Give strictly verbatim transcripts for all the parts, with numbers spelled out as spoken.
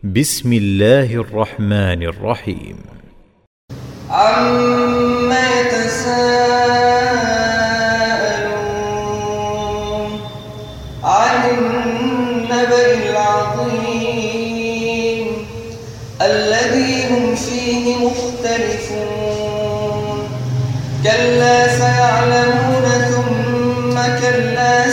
بسم الله الرحمن الرحيم. عما يتساءلون عن النبأ العظيم الذي هم فيه مختلفون كلا سيعلمون ثم كلا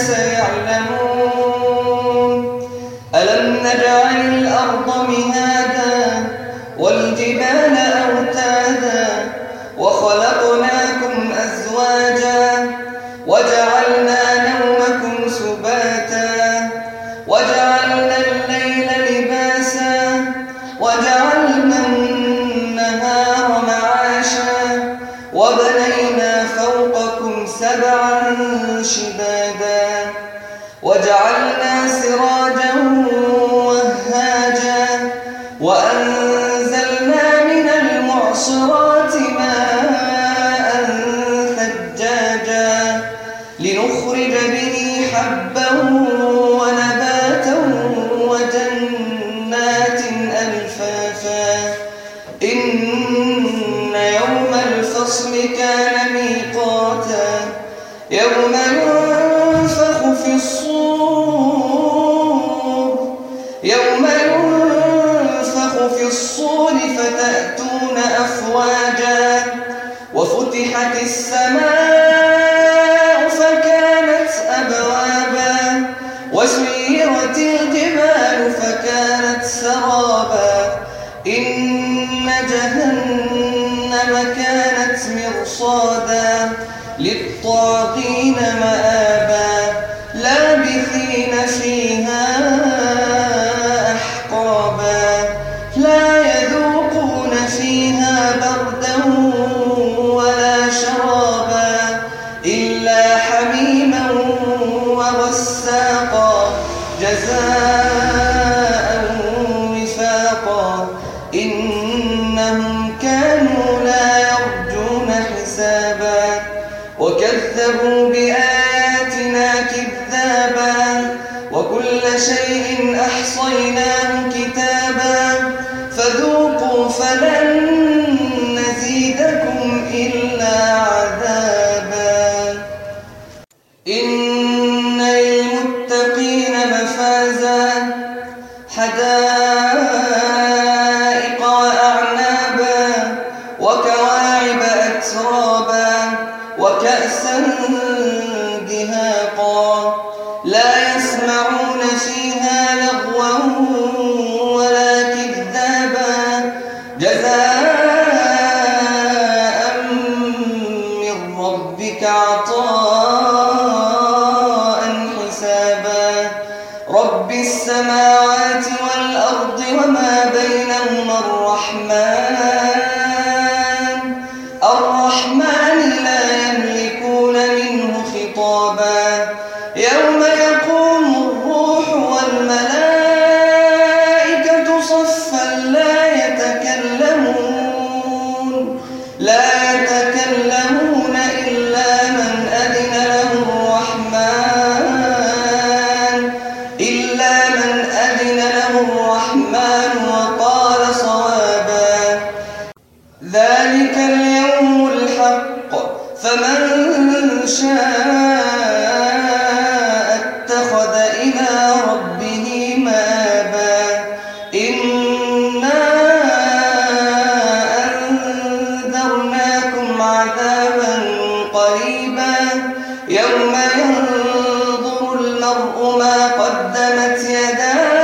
سيعلمون ألم نجعل الأرض مهادا والجبال أوتادا وخلقناكم أزواجا وجعلنا نومكم سباتا وجعلنا الليل لباسا وجعلنا النهار معاشا وبنينا فوقكم سبعا شدادا وجعلنا سراجا وهاجا وأنزلنا من المعصرات ماء ثجاجا لنخرج به حبا ونباتا وجنات ألفافا إن يوم الفصل كان ميقاتا يوم ينفخ في الصور يوم ينفخ في الصور فتأتون أفواجا وفتحت السماء فكانت أبوابا وسيرت الجبال فكانت سرابا إن جهنم كانت مرصادا للطاغين مآبا لابثين فيها أحقابا لا يذوقون فيها بردا ولا شرابا إلا حميما وغساقا جزاء وفاقا إنهم كانوا لا يرجون حسابا وكذبوا بآياتنا كذابا وكل شيء أحصيناه كتابا فذوقوا فلن نزيدكم إلا عذابا إن للمتقين مفازا حدائق وأعنابا وكواعب أترابا وكأسا دهاقا لا يسمعون فيها لغوا ولا كذابا جزاء من ربك عطاء حسابا رب السماوات والأرض وما بينهما الرحمن الرحمن لا يملكون منه خطابا يوم يقوم الروح والملائكة صفا لا يتكلمون لا يتكلمون إلا من أذن له الرحمن إلا من أذن له الرحمن وقال صوابا ذلك اليوم الحق فمن شاء اتخذ إلى ربه مآبا إنا أنذرناكم عذابا قريبا يوم ينظر المرء ما قدمت يداه